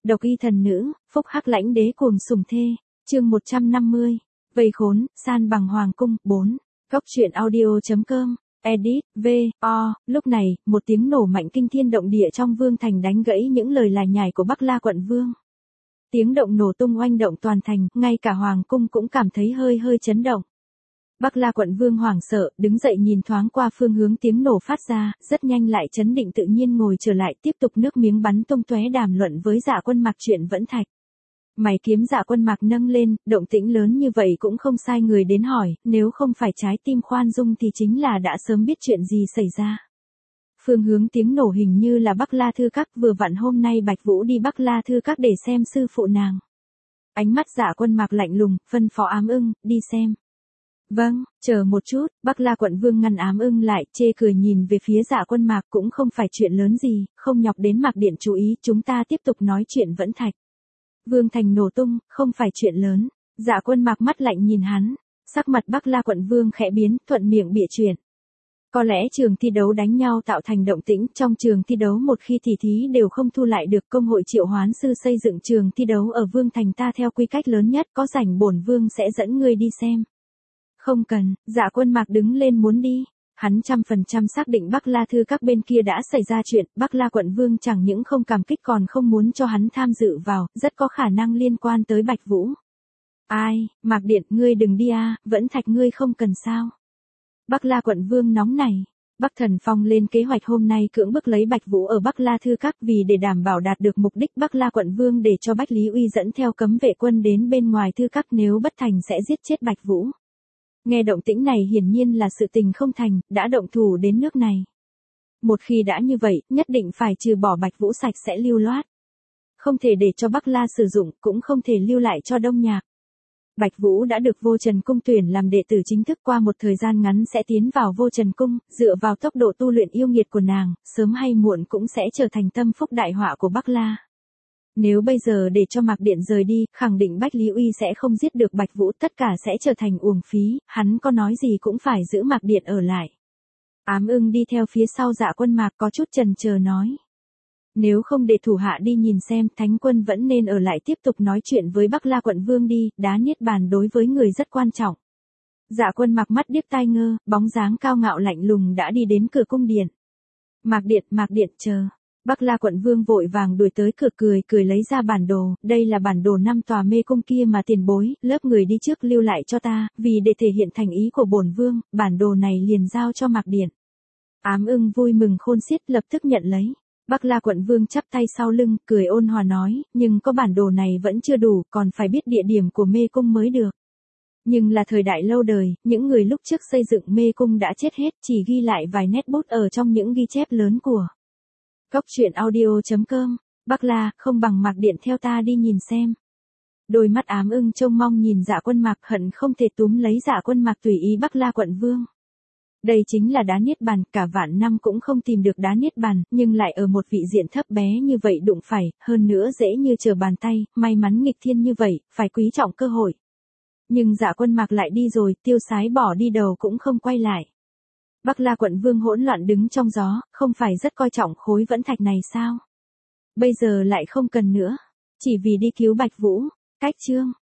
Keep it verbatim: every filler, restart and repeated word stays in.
Độc y thần nữ, phúc hắc lãnh đế cuồng sủng thê, chương một trăm năm mươi, vây khốn, san bằng hoàng cung, bốn, góc truyện audio.com, edit, v, o, lúc này, một tiếng nổ mạnh kinh thiên động địa trong vương thành đánh gãy những lời lải nhải của Bắc La quận vương. Tiếng động nổ tung oanh động toàn thành, ngay cả hoàng cung cũng cảm thấy hơi hơi chấn động. Bắc La quận vương hoảng sợ, đứng dậy nhìn thoáng qua phương hướng tiếng nổ phát ra, rất nhanh lại chấn định tự nhiên ngồi trở lại tiếp tục nước miếng bắn tung tóe đàm luận với Dạ Quân Mặc chuyện Vẫn Thạch. Mày kiếm Dạ Quân Mặc nâng lên, động tĩnh lớn như vậy cũng không sai người đến hỏi, nếu không phải trái tim khoan dung thì chính là đã sớm biết chuyện gì xảy ra. Phương hướng tiếng nổ hình như là Bắc La Thư Các, vừa vặn hôm nay Bạch Vũ đi Bắc La Thư Các để xem sư phụ nàng. Ánh mắt Dạ Quân Mặc lạnh lùng, phân phó Ám Ưng, đi xem. Vâng, chờ một chút, Bắc La quận vương ngăn Ám Ưng lại, chê cười nhìn về phía Dạ Quân Mặc, cũng không phải chuyện lớn gì, không nhọc đến Mạc Điện chú ý, chúng ta tiếp tục nói chuyện Vẫn Thạch. Vương thành nổ tung, không phải chuyện lớn. Dạ Quân Mặc mắt lạnh nhìn hắn, sắc mặt Bắc La quận vương khẽ biến, thuận miệng bịa chuyện. Có lẽ trường thi đấu đánh nhau tạo thành động tĩnh, trong trường thi đấu một khi tỉ thí đều không thu lại được, công hội triệu hoán sư xây dựng trường thi đấu ở vương thành ta theo quy cách lớn nhất, có rảnh bổn vương sẽ dẫn ngươi đi xem. Không cần, Dạ Quân Mặc đứng lên muốn đi. Hắn trăm phần trăm xác định Bắc La Thư Các bên kia đã xảy ra chuyện, Bắc La quận vương chẳng những không cảm kích còn không muốn cho hắn tham dự vào, rất có khả năng liên quan tới Bạch Vũ. Ai, Mạc Điện, ngươi đừng đi a, Vẫn Thạch ngươi không cần sao. Bắc La quận vương nóng này. Bắc Thần Phong lên kế hoạch hôm nay cưỡng bức lấy Bạch Vũ ở Bắc La Thư Các, vì để đảm bảo đạt được mục đích Bắc La quận vương để cho Bách Lý Uy dẫn theo cấm vệ quân đến bên ngoài Thư Các, nếu bất thành sẽ giết chết Bạch Vũ. Nghe động tĩnh này hiển nhiên là sự tình không thành, đã động thủ đến nước này. Một khi đã như vậy, nhất định phải trừ bỏ Bạch Vũ sạch sẽ lưu loát. Không thể để cho Bắc La sử dụng, cũng không thể lưu lại cho Đông Nhạc. Bạch Vũ đã được Vô Trần Cung tuyển làm đệ tử chính thức, qua một thời gian ngắn sẽ tiến vào Vô Trần Cung, dựa vào tốc độ tu luyện yêu nghiệt của nàng, sớm hay muộn cũng sẽ trở thành tâm phúc đại họa của Bắc La. Nếu bây giờ để cho Mạc Điện rời đi, khẳng định Bách Lý Uy sẽ không giết được Bạch Vũ, tất cả sẽ trở thành uổng phí, hắn có nói gì cũng phải giữ Mạc Điện ở lại. Ám Ưng đi theo phía sau Dạ Quân Mạc có chút chần chờ nói. Nếu không để thủ hạ đi nhìn xem, Thánh Quân vẫn nên ở lại tiếp tục nói chuyện với Bắc La quận vương đi, đá niết bàn đối với người rất quan trọng. Dạ Quân Mạc mắt điếc tai ngơ, bóng dáng cao ngạo lạnh lùng đã đi đến cửa cung điện. Mạc Điện, Mạc Điện chờ. Bắc La quận vương vội vàng đuổi tới cửa, cười cười lấy ra bản đồ, đây là bản đồ năm tòa mê cung kia mà tiền bối, lớp người đi trước lưu lại cho ta, vì để thể hiện thành ý của bổn vương, bản đồ này liền giao cho Mạc Điện. Ám Ưng vui mừng khôn xiết lập tức nhận lấy. Bắc La quận vương chắp tay sau lưng, cười ôn hòa nói, nhưng có bản đồ này vẫn chưa đủ, còn phải biết địa điểm của mê cung mới được. Nhưng là thời đại lâu đời, những người lúc trước xây dựng mê cung đã chết hết, chỉ ghi lại vài nét bút ở trong những ghi chép lớn của góc truyện audio.com, Bắc La, không bằng Mạc Điện theo ta đi nhìn xem. Đôi mắt Ám Ưng trông mong nhìn Dạ Quân Mạc, hận không thể túm lấy Dạ Quân Mạc tùy ý Bắc La quận vương. Đây chính là đá niết bàn, cả vạn năm cũng không tìm được đá niết bàn, nhưng lại ở một vị diện thấp bé như vậy đụng phải, hơn nữa dễ như trở bàn tay, may mắn nghịch thiên như vậy, phải quý trọng cơ hội. Nhưng Dạ Quân Mạc lại đi rồi, tiêu sái bỏ đi đầu cũng không quay lại. Bắc La quận vương hỗn loạn đứng trong gió, không phải rất coi trọng khối Vẫn Thạch này sao? Bây giờ lại không cần nữa, chỉ vì đi cứu Bạch Vũ. Cách chương